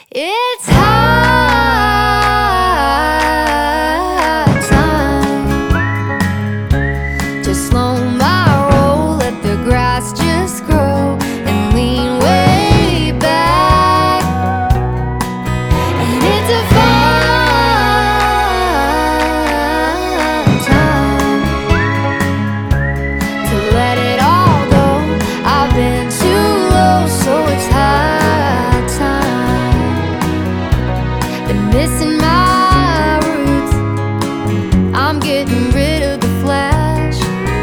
It's high time to slow my roll, let the grass just grow and lean way back. And it's a fine time to let it all go. I've been too low, so it's high time. Been missing my roots, I'm getting rid of the flash.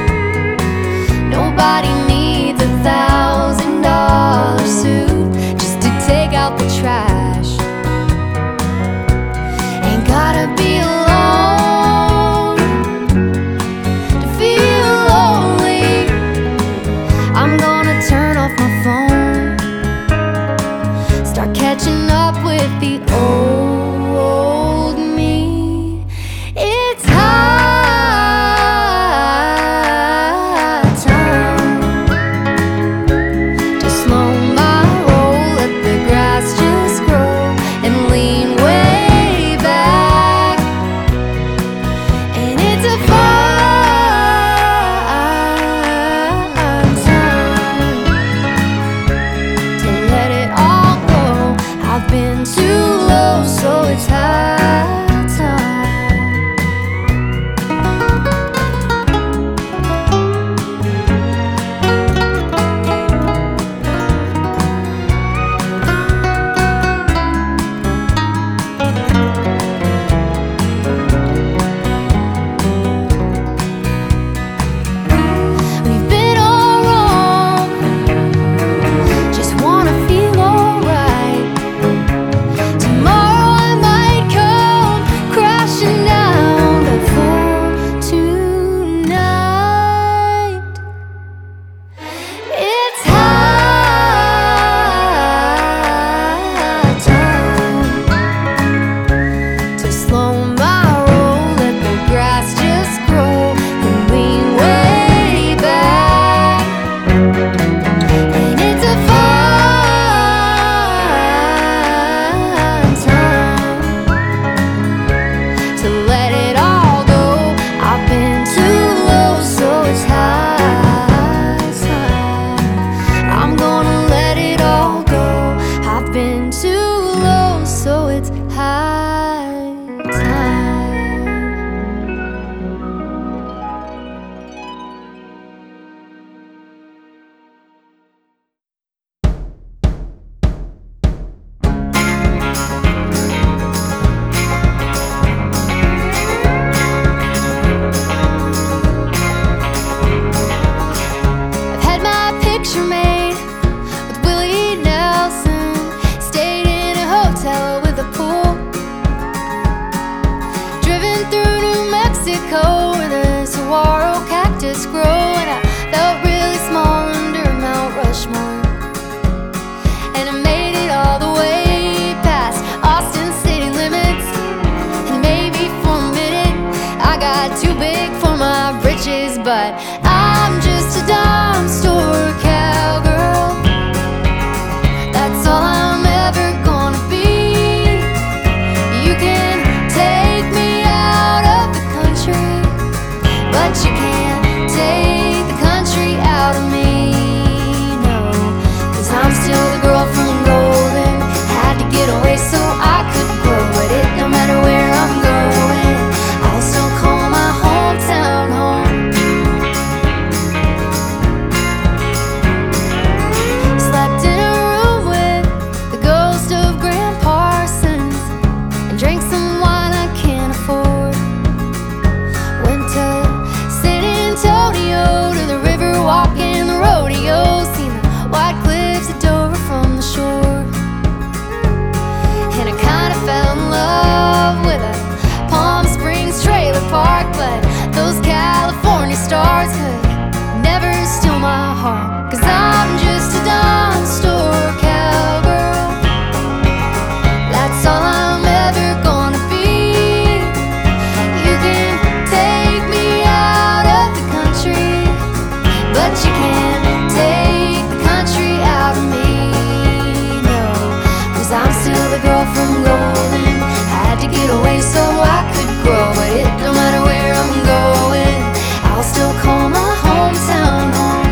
Nobody needs $1,000 suit just to take out the trash. Ain't gotta be alone to feel lonely. I'm gonna turn off my phone, start catching up with the old me. It's high time to slow my roll, let the grass just grow and lean way back. And it's a fine time to let it all go. I've been too low, so it's high time. We've been all wrong, just wanna feel alright. Tomorrow I might come the girl from Golden. Had to get away so I could grow, but it don't matter where I'm going, I'll still call my hometown home.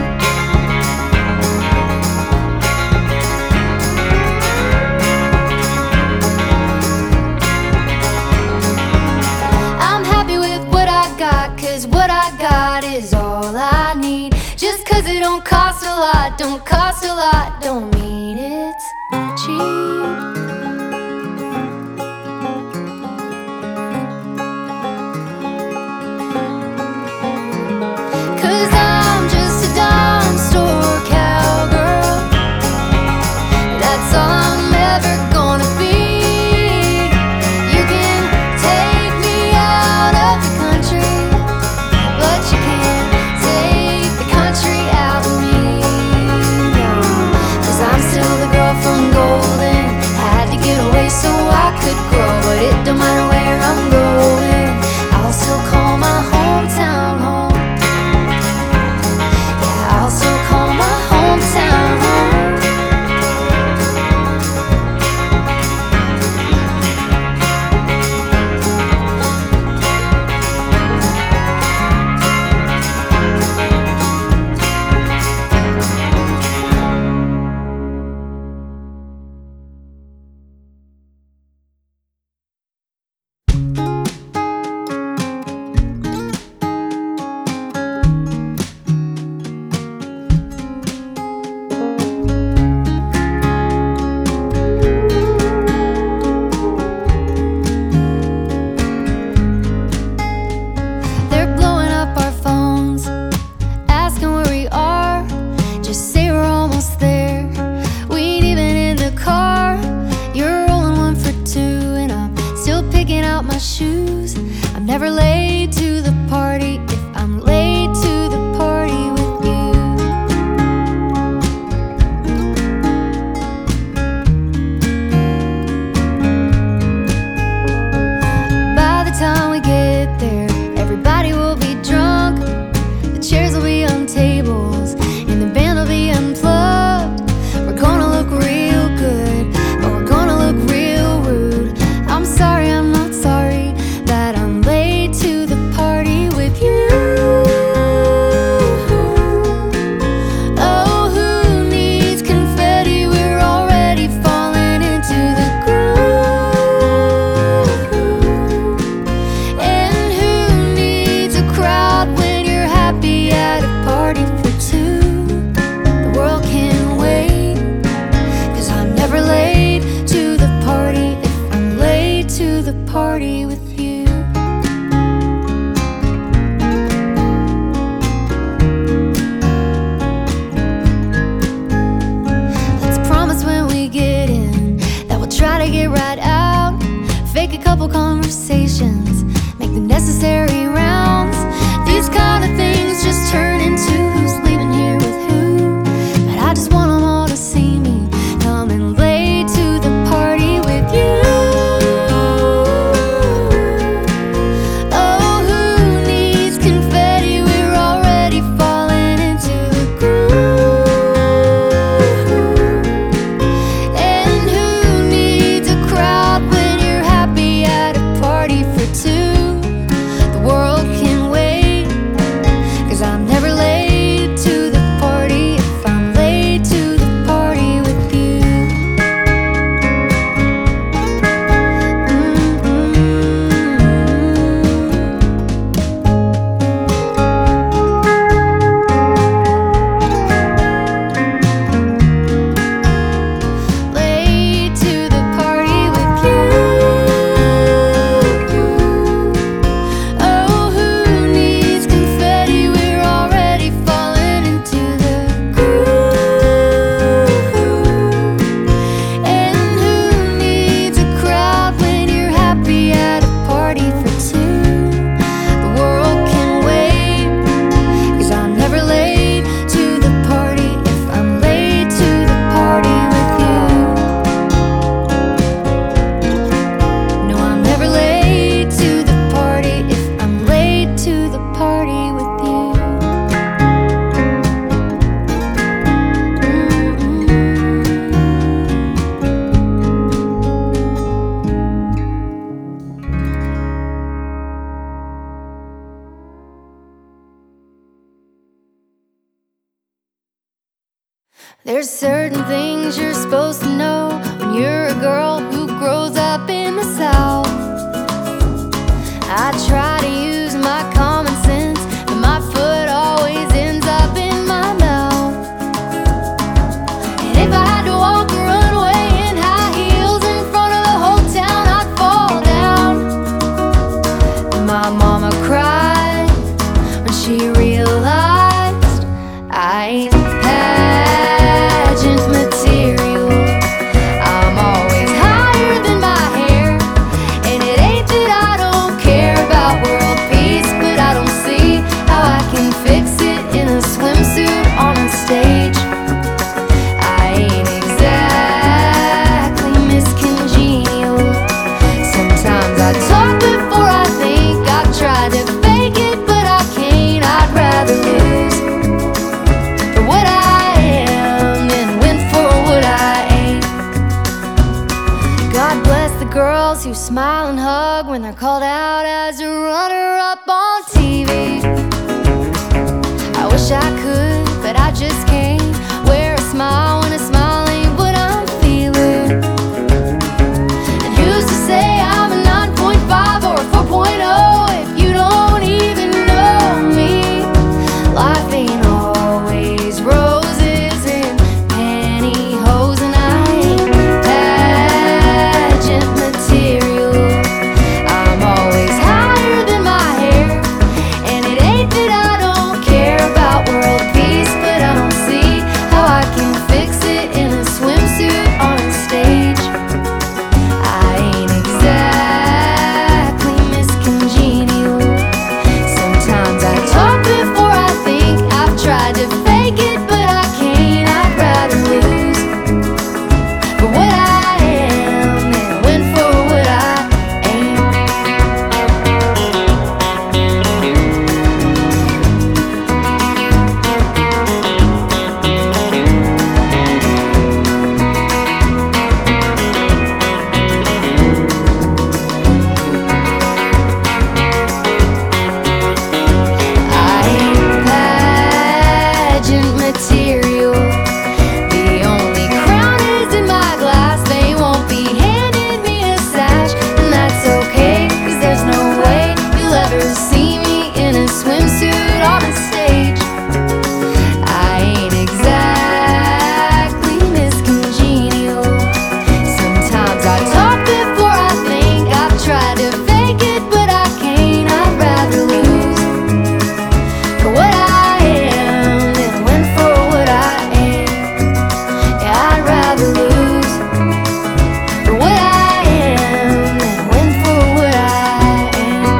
I'm happy with what I got, 'cause what I got is all I need. Just 'cause it don't cost a lot, don't cost a lot, don't mean it's cheap. I'm just a dime store cowgirl, that's all I'm ever gonna be. You can take me out of the country, but you can't take the country out of me, no. 'Cause I'm still the girl from Golden. Had to get away so I could grow, but it don't matter where I'm going, I'll still call my hometown home. I'll still call my hometown home. They're blowing up our phones, asking where we are. Just say we're almost there. We ain't even in the car. You're rolling one for two, and I'm still picking out my shoes. I'm never late to the party if I'm late to the party with you. By the time we get there, everybody will be drunk. The chairs will be on tables, and the band will be unplugged. We're gonna look real good, but we're gonna look real rude. I'm sorry, I'm not sorry that I'm late to There's certain things you're supposed to know when you're a girl who grows up in the South. I try to use my common sense, but my foot always ends up in my mouth. And if I had to walk a runway in high heels in front of the whole town, I'd fall down. And my mama cried when she realized I ain't pageant material. I'm always higher than my hair, and it ain't that I don't care about world peace, but I don't see how I can fix it in a swimsuit on a stage. I ain't exactly Miss Congenial. Sometimes I talk before I think. I've tried to fake it, but I can't. I'd rather lose for what I am than win for what I ain't. God bless the girls who smile and hug when they're called out as a runner-up on TV. I wish I could, but I just can't wear a smile when a smile ain't what I'm feeling. And who's to say I'm a 9.5 or a 4.0 if you don't even know me? Life ain't always roses and pantyhose, and I ain't pageant material. I'm always higher than my hair, and it ain't that I don't care about world peace, but I don't see how I can fix it in a swimsuit on a stage. I ain't exactly Miss Congenial. Sometimes I talk before I think. I've tried to fake it, but I can't. I'd rather lose for what I am than win for what I ain't. I ain't pageant material. The only crown is in my glass. They won't be handing me a sash, and that's okay, 'cause there's no way you'll ever see me in a swimsuit on a stage. I ain't exactly Miss Congenial. Sometimes I talk before I think. I've tried to fake it, but I can't. I'd rather lose for what I am than win for what I ain't. Yeah, I'd rather lose for what I am than win for what I ain't.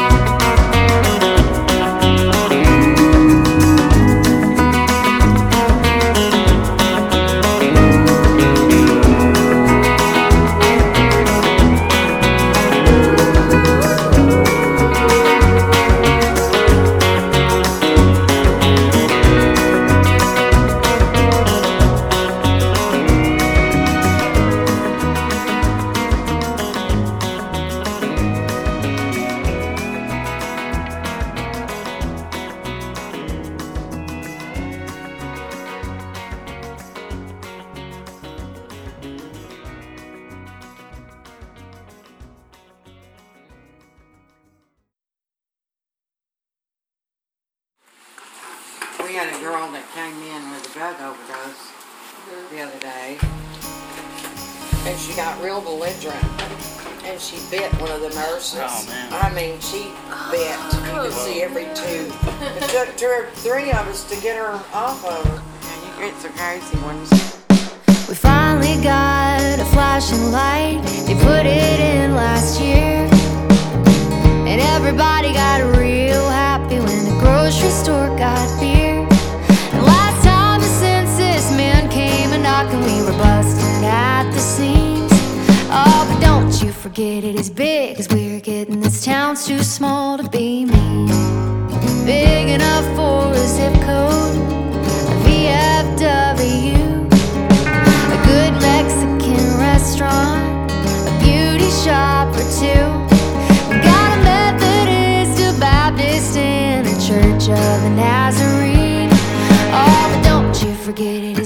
We had a girl that came in with a drug overdose the other day, and she got real belligerent, and she bit one of the nurses. Oh, man. I mean, she bit. You could see every tooth. It took three of us to get her off of her. And you get some crazy ones. We finally got a flashing light. They put it in last year, and everybody got real happy when the grocery store got beer. And last time the census men came a knocking, we were busting at the seams. Oh, but don't you forget it is big, 'cause we're getting this town's too small to be me. Big enough for a zip code, a VFW, a good Mexican restaurant, a beauty shop or two. We got a Methodist, a Baptist, and a Church of the Nazarene. Oh, but don't you forget it is big,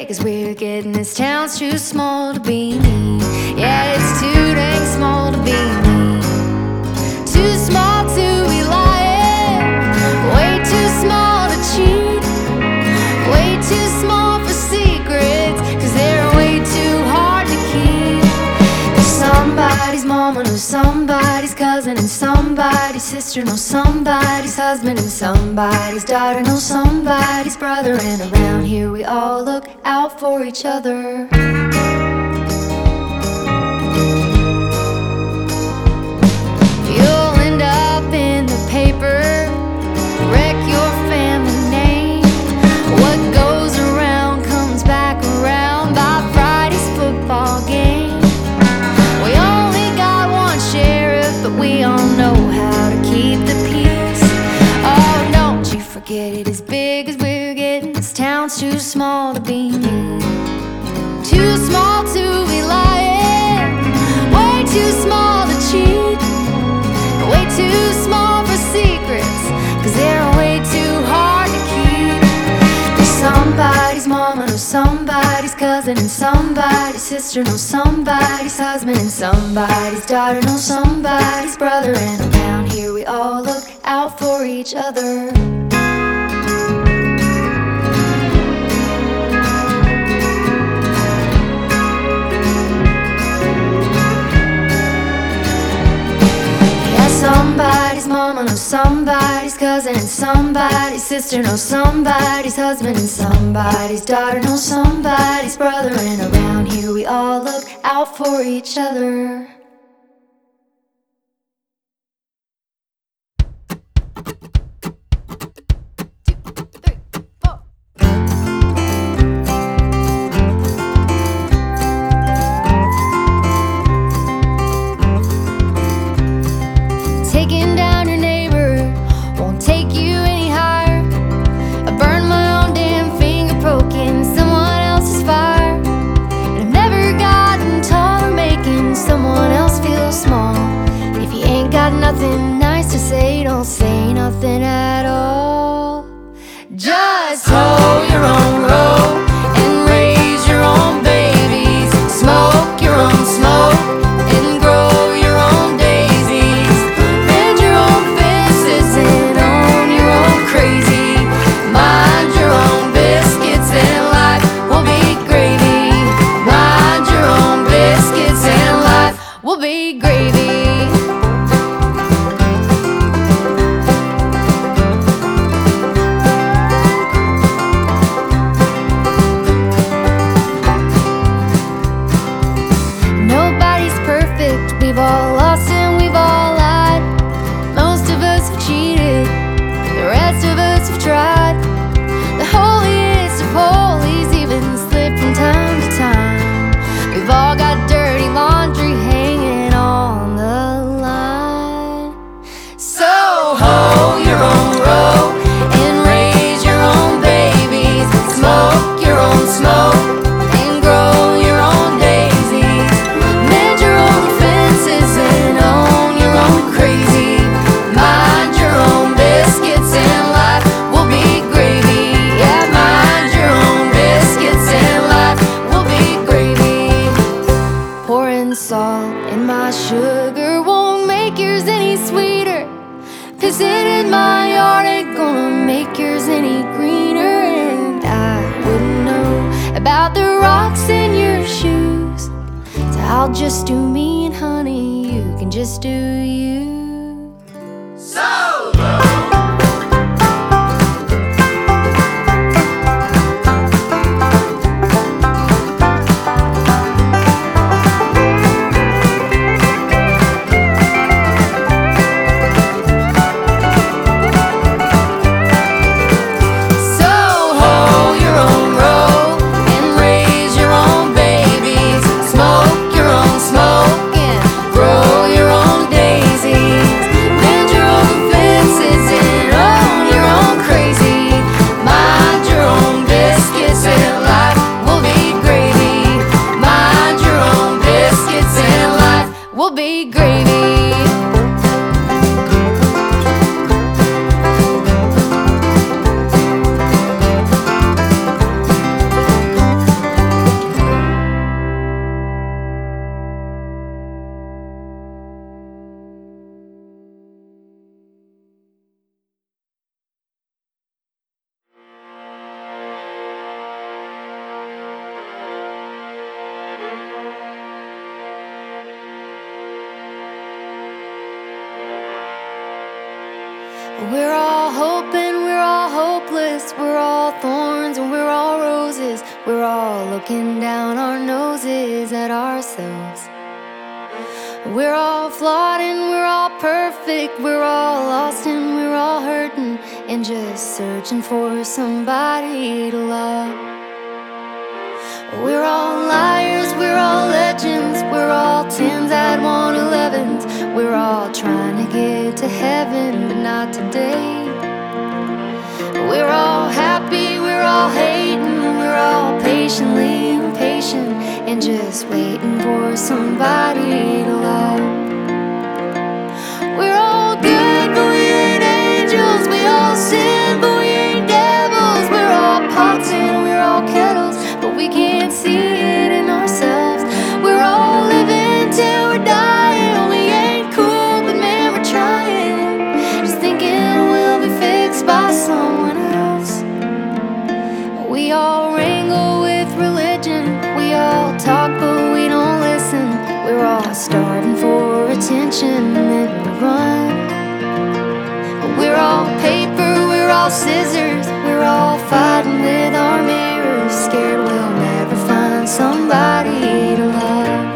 big as we're getting. This town's too small to be me. Yeah, it's too dang small to be me. Too small to be lying, way too small to cheat, way too small for secrets, 'cause they're way too hard to keep. There's somebody's mama knows somebody's cousin, and somebody's sister knows somebody's husband, and somebody's daughter knows somebody's brother. And around here we all look out for each other. You'll end up in the paper, wreck your family name. What goes around comes back around by Friday's football game. We only got one sheriff, but we all know how to keep the peace. Oh, don't you forget it, as big as we're getting. This town's too small to be me. Too small to be lying, way too small to cheat, way too small for secrets, 'cause they're way too hard to keep. There's somebody's mama knows somebody's cousin, and somebody's sister knows somebody's husband, and somebody's daughter knows somebody's brother. And around here we all look out for each other. Somebody's mama knows somebody's cousin, and somebody's sister knows somebody's husband, and somebody's daughter knows somebody's brother. And around here we all look out for each other. Taking down your neighbor won't take you any higher. I burned my own damn finger poking someone else's fire, and I've never gotten taller making someone else feel small. If you ain't got nothing nice to say, don't say nothing at all. Just hoe your own row and raise your own babies. Smoke your own smoke and grow your own daisies. Mend your own fences and own your own crazy. Mind your own biscuits and life will be gravy. Mind your own biscuits and life will be gravy. Nobody's perfect, we've all lost and we've all lied. Most of us have cheated, the rest of us have tried. The holiest of holies even slip from time to time. We've all got dirty laundry hanging on the line. So hoe your own row and raise your own babies. Smoke your own smoke and grow your own daisies. Mend your own fences and own your own crazy. Mind your own biscuits and life will be gravy. Yeah, mind your own biscuits and life will be gravy. Pouring salt in my sugar won't make yours any sweeter. Pissing in my yard ain't gonna make yours any greener. And I wouldn't know about the rocks in your shoes, so I'll just do me, and honey, you can just do you. So hoe your own row and raise your own babies. Smoke your own smoke and grow your own daisies. Mend your own fences and own your own crazy. Mind your own biscuits and life will be gravy. Mind your own biscuits and life will be gravy. We're all hoping, we're all hopeless, we're all thorns and we're all roses. We're all looking down our noses at ourselves. We're all flawed and we're all perfect. We're all lost and we're all hurting and just searching for somebody to love. We're all liars, we're all legends. We're all 10s that want 11s. We're all trying to get to heaven, but not today. We're all happy, we're all hating. We're all patiently impatient and just waiting for somebody to love. We're all good, but we ain't angels. We all sin, but we ain't devils. We're all pots and we're all kettles, but we can't see it in ourselves. We're all living till we're dying. We ain't cool, but man, we're trying. Just thinking we'll be fixed by someone else. We all wrangle with religion. We all talk, but we don't listen. We're all starving for attention and then we run. We're all paper, we're all scissors. We're all fighting with our mirrors, scared we'll never find somebody to love.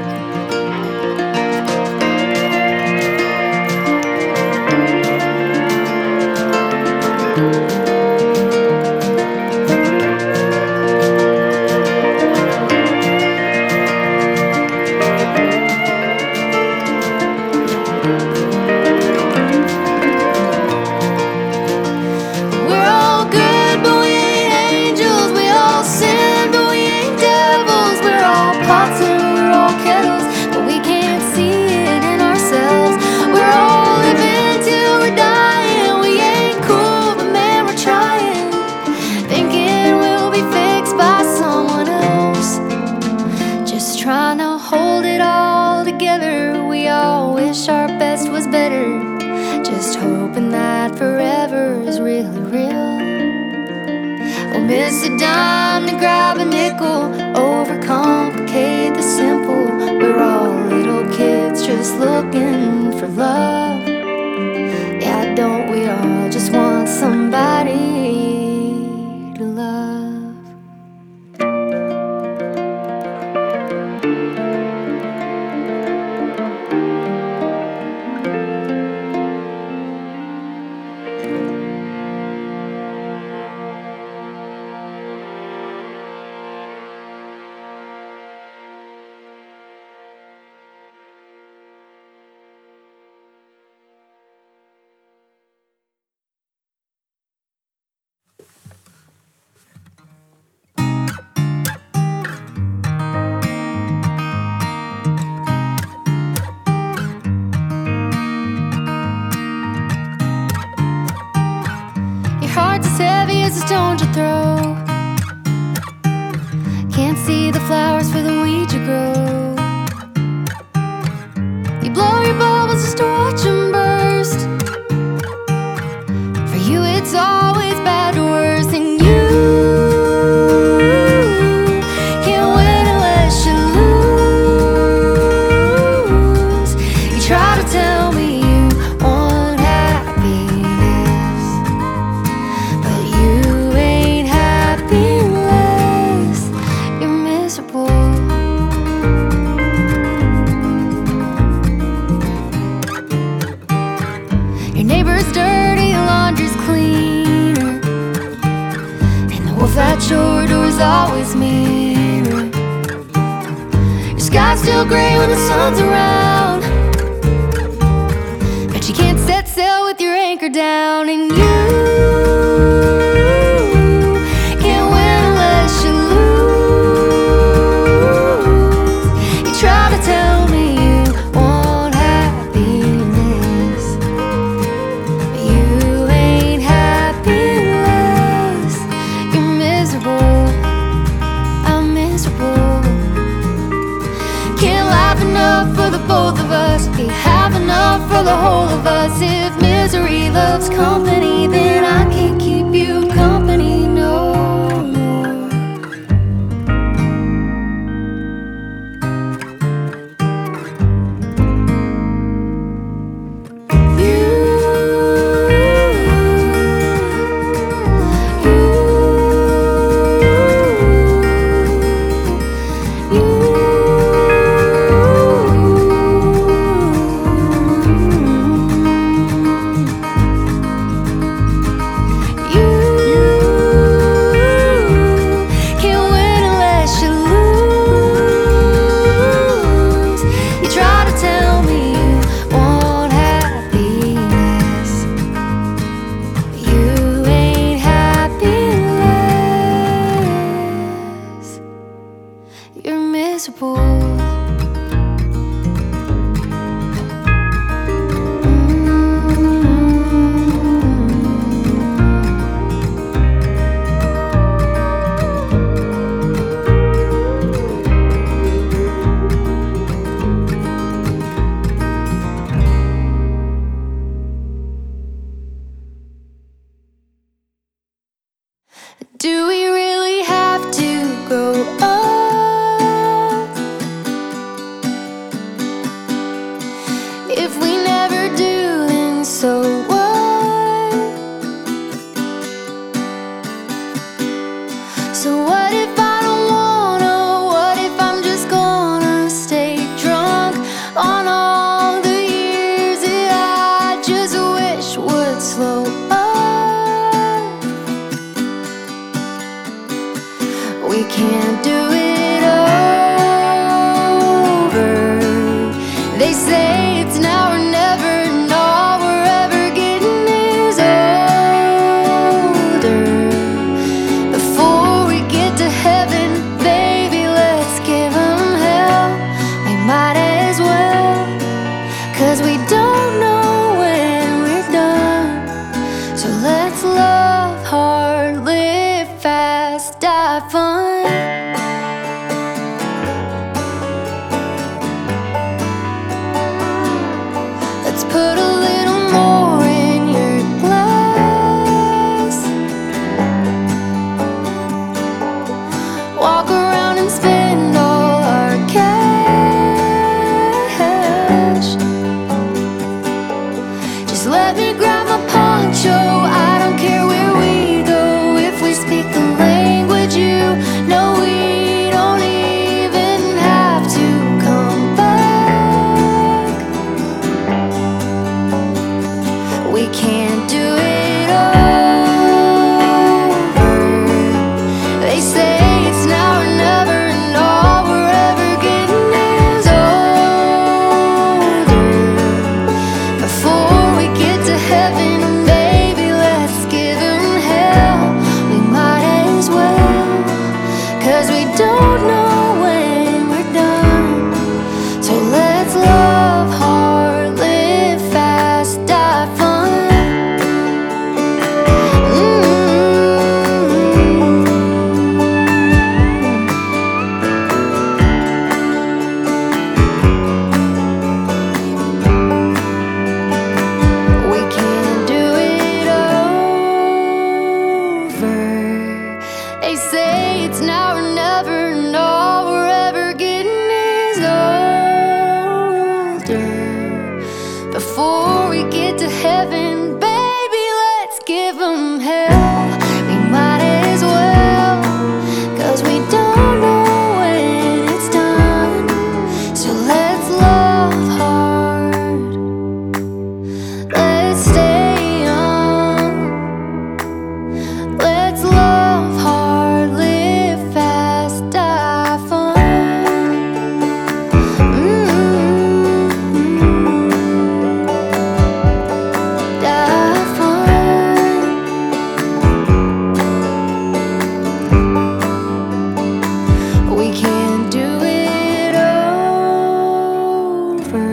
We're all good, but we ain't angels. We all sin, but we ain't devils. We're all pots and we're all kettles, but we can't see it in ourselves. We're all living till we're dying. We ain't cool, but man, we're trying. Thinking we'll be fixed by someone else. Just trying to hold it all together. We all wish our best was better. Just hoping that forever is really real. We'll miss a dime to grab a nickel, overcomplicate the simple. We're all little kids just looking for love. Yeah, don't we all just want somebody to love? Your heart's as heavy as the stones you throw. Can't see the flowers for the weeds you grow. You blow your bubbles just to watch them burst. For you it's always bad to worse, and you can't win unless you lose. You try to tell me you want happiness, but you ain't happy unless you're miserable. Your neighbor's dirty, your laundry's cleaner, and the wolf at your door's always meaner. Your sky's still gray when the sun's around, but you can't set sail with your anchor down, and you can't win unless you lose. You try to tell me you want happiness, but you ain't happy unless you're miserable. I'm miserable. Can't laugh enough for the both of us. Can't have enough for the whole of us. If misery loves company, then I can't keep you company no more. You Just put a little more in your glass. Walk around and spend all our cash. Just let me grab my poncho. I don't care where we go. If we speak the language you know, we don't even have to come back. We can't do it over. They say it's now or never, and all we're ever getting is older. Before we get to heaven, baby, let's give them hell. We might as well, 'cause we don't know when we're done. So let's love hard, live fast, die fun. We can't do it over. They say it's now or never, and all we're ever getting is older. Before we get to heaven, baby, let's give them hell. We might as well, 'cause we don't know when it's done. So let's love hard, let's stay young. Let's love hard, live fast, die fun. Die fun. We can't do it over.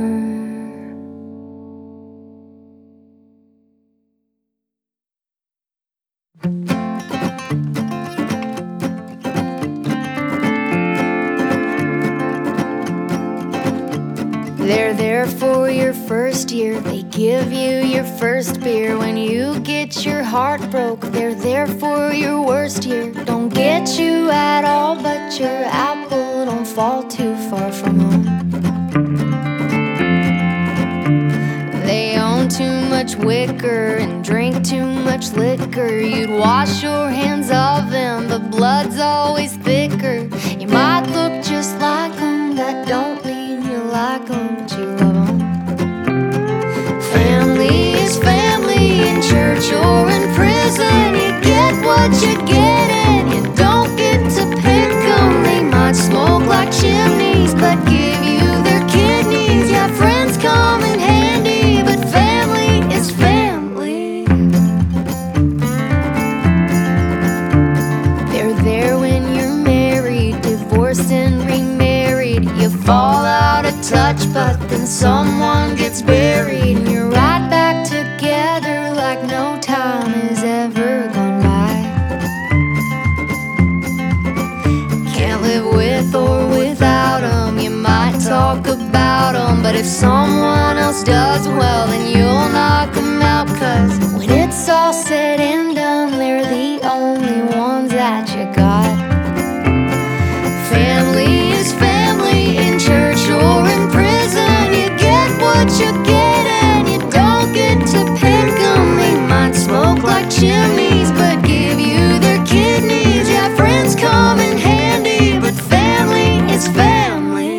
They're there for your first year. They give you your first beer. When you get your heart broke, they're there for your worst year. Don't get you at all, but your apple don't fall too far from home. They own too much wicker and drink too much liquor. You'd wash your hands of them, but blood's always thicker. You might look just like them, that don't mean you like them, but you love them. Family is family, in church or in prison. You get what you get and you don't get to pick them. They might smoke like chimneys, but give you their kidneys. Yeah, friends come in handy, but family is family. They're there when you're married, divorced and remarried. You fall out of touch, but then someone gets buried, and you're right back together like no time has ever gone by. Can't live with or without them. You might talk about them, but if someone else does, well, then you'll knock them out. 'Cause when it's all said and done, they're the only ones that you got. Family is family, in church or in prison. You get what you get and you don't get to pick them. They might smoke like chimneys, but give you their kidneys. Yeah, friends come in handy, but family is family.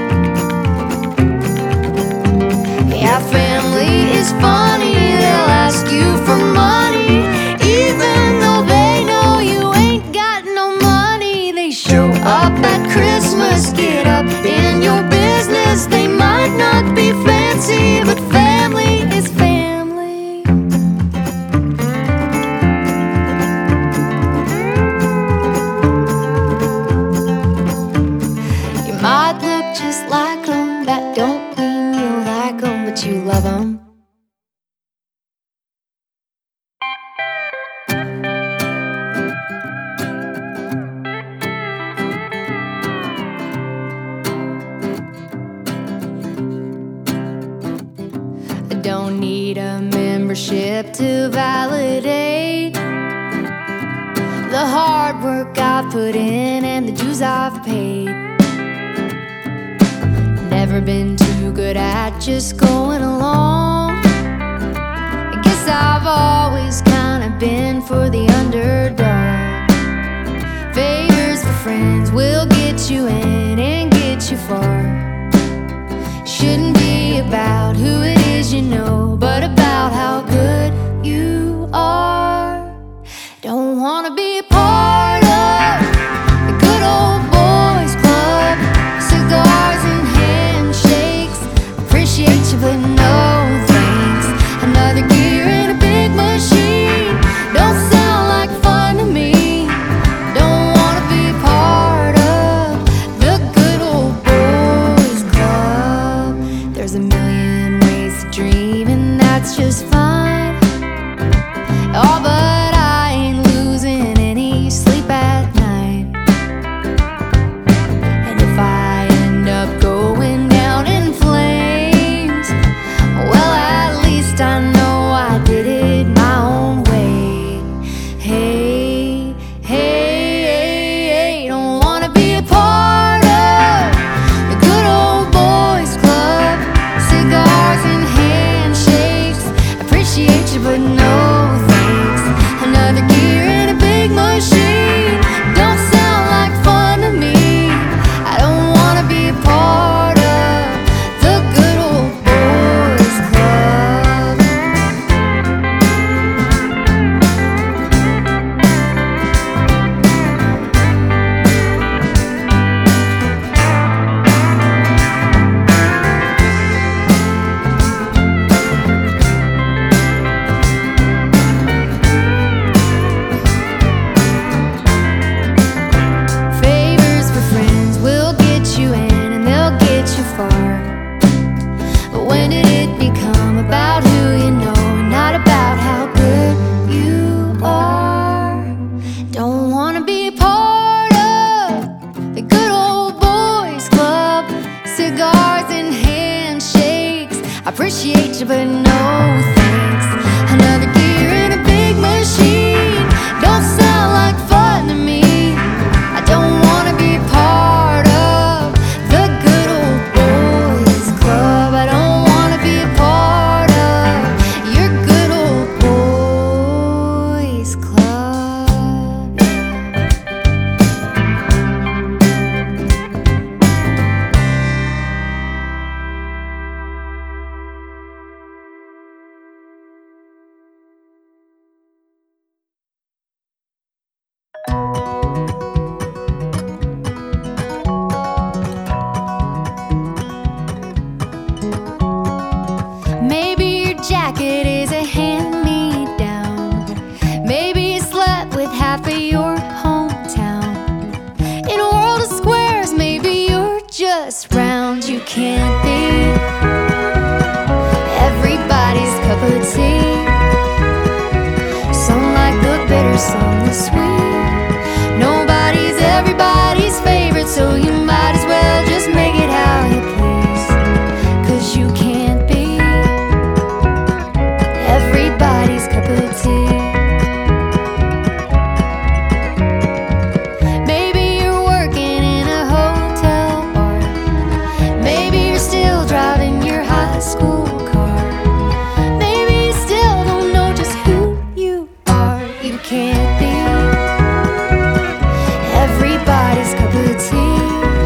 Yeah, family is funny, they'll ask don't need a membership to validate the hard work I've put in and the dues I've paid. Never been too good at just going along. I guess I've always kind of been for the underdog. Favors for friends will get you in and get you far. Shouldn't be about who it is you know, but about how good you are. Don't wanna be a part of the good old boys club, cigars and handshakes. Appreciate you, but no thanks. Another gear in a big machine don't sound like fun to me. Don't wanna be a part of the good old boys club. There's a million ways to dream, and that's just fine. Oh, but I ain't losing any sleep at night. And if I end up going down in flames, well, at least I know I did it my own way. Hey, hey, hey, hey, don't wanna be a part of the good old boys club, cigars and handshakes. Appreciate you, but no thanks. Another gear in a big machine don't sound like fun to me. I don't wanna be a part of the good old boys club. Favors for friends will get you in and they'll get you far. But when did it become about who you know and not about how good you are? Don't wanna be a part of the good old boys club, cigars and handshakes. I appreciate you, but no thanks. Another gear in a big machine don't sound like fun to me. I don't wanna be a part of the good old boys club. I don't wanna be a part of your good old boys club. Maybe your jacket is a hand-me-down. Maybe you slept with half of your hometown. In a world of squares, maybe you're just round. You can't be everybody's cup of tea. Some like the bitter, some the sweet. Nobody's everybody's favorite, so you might as well just make it how you please. 'Cause you can't be everybody's cup of tea. Maybe you're working in a hotel bar. Maybe you're still driving your high school car. Maybe you still don't know just who you are. You can't be everybody's cup of tea.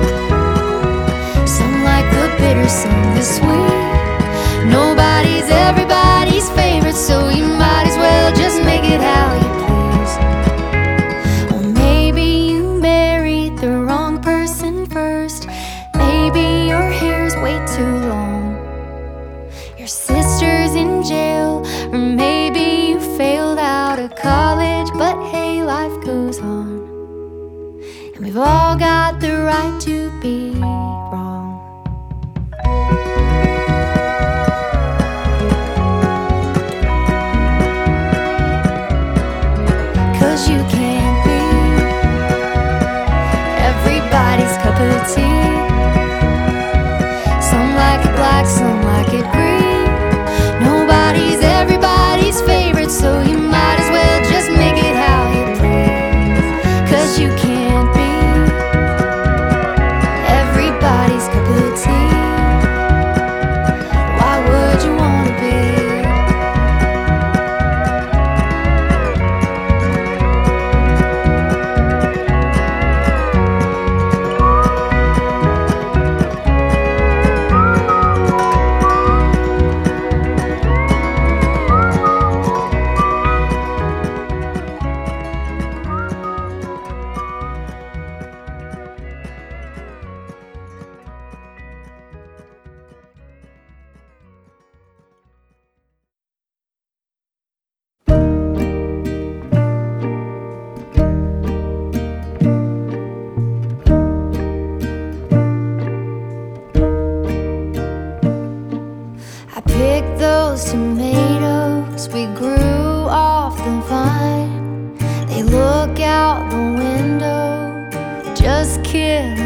Some like the bitter, some the sweet. Nobody's everybody's favorite, so you might as well just make it how you please. Or maybe you married the wrong person first. Maybe your hair's way too long. Your sister's in jail, or maybe you failed out of college, but hey, life goes on. And we've all got the right to be wrong. 'Cause you can't be everybody's cup of tea. Some like it black, some like it green. No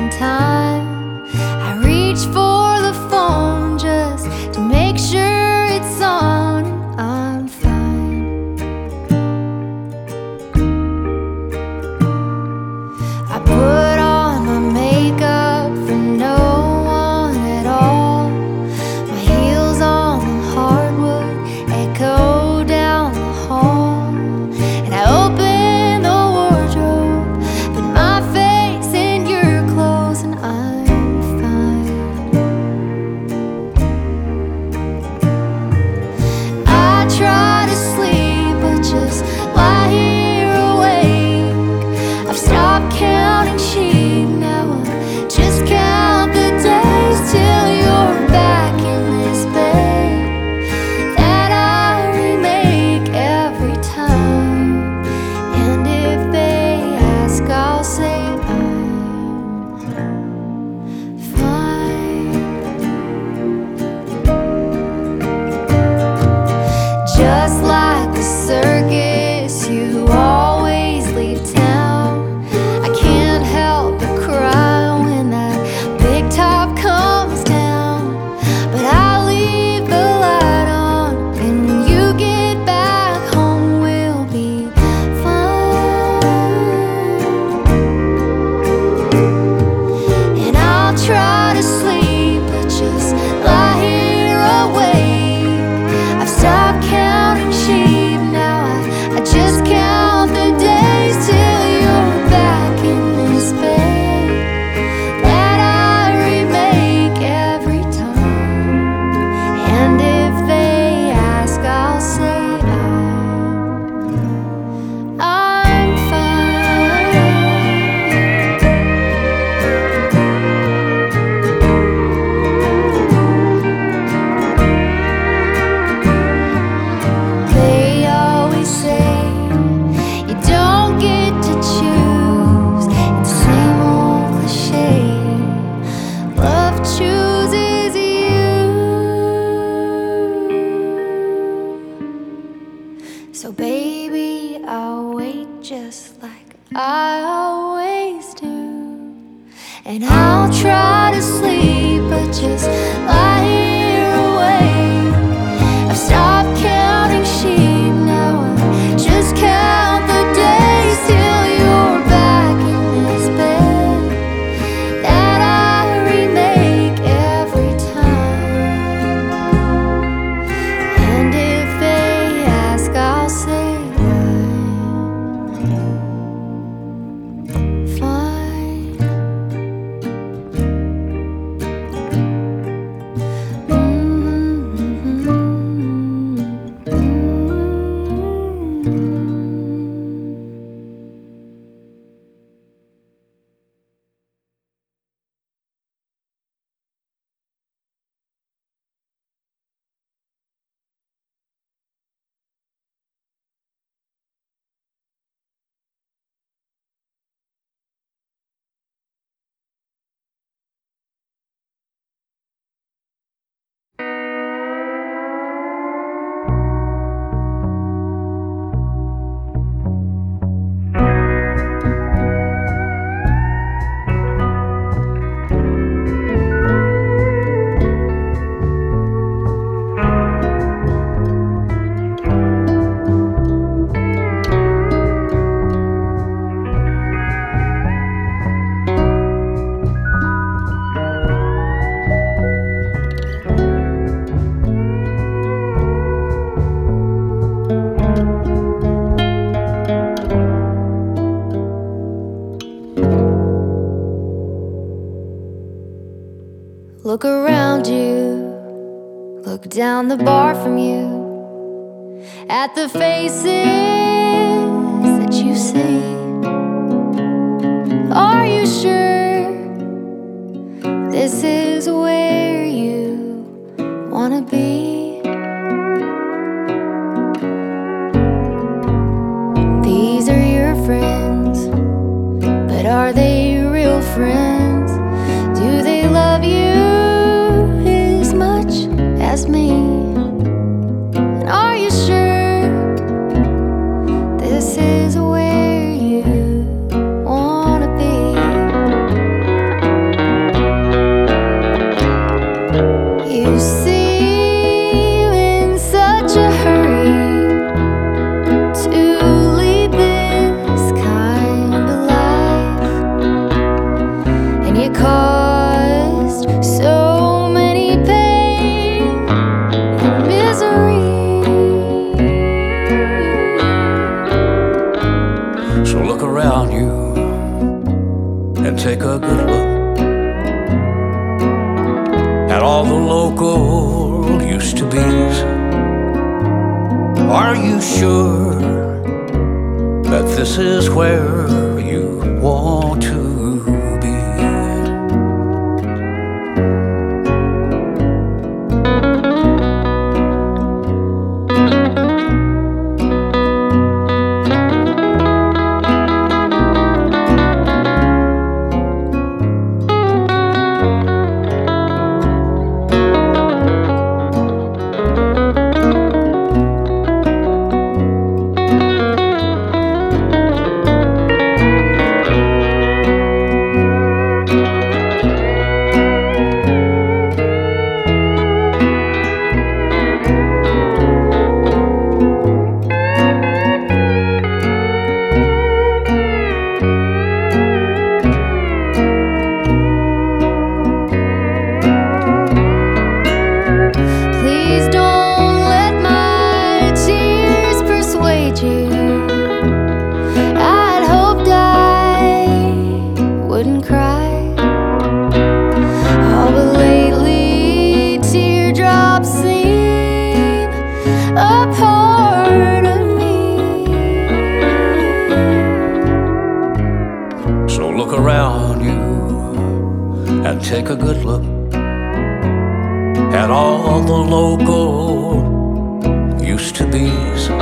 in time. I reach for the phone just to make sure it's on and I'm fine. I put on my makeup for no one at all. My heels on the hardwood echo down the hall, and I open the wardrobe, put my face in your clothes, and I'm fine. I try to sleep, but just lie here awake. I've stopped counting sheep, now I just count the days till you're back in this bed that I remake every time. And if they ask, I'll say I'm fine. Just like the circus, you always leave town. I can't help but cry when that big top comes down, but I'll leave the light on, and when you get back home, we'll be fine. And I'll try to sleep, but just lie here awake. I've stopped counting sheep, now I just count the days till you're back in this bed that I remake every time. And if they ask, I'll say I'm fine. They always say you don't get to choose. It's the same old cliche. Love chooses you. So baby, I'll wait just like I always do. And I'll try to sleep, but just lie here awake. I've stopped counting sheep, now I just count the days till you're back in this bed that I remake every time. And if they ask, I'll say I'm fine. Look around you, look down the bar from you, at the faces that you see. Are you sure this is where you wanna be? These are your friends, but are they real friends? Do they love you as much as me? And are you sure this is where you wanna be? take a good look at all the local used-to-bes. Are you sure that this is where you want to be? Look around you and take a good look at all the local used-to-bes.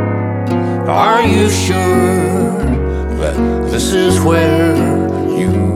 Are you sure that this is where you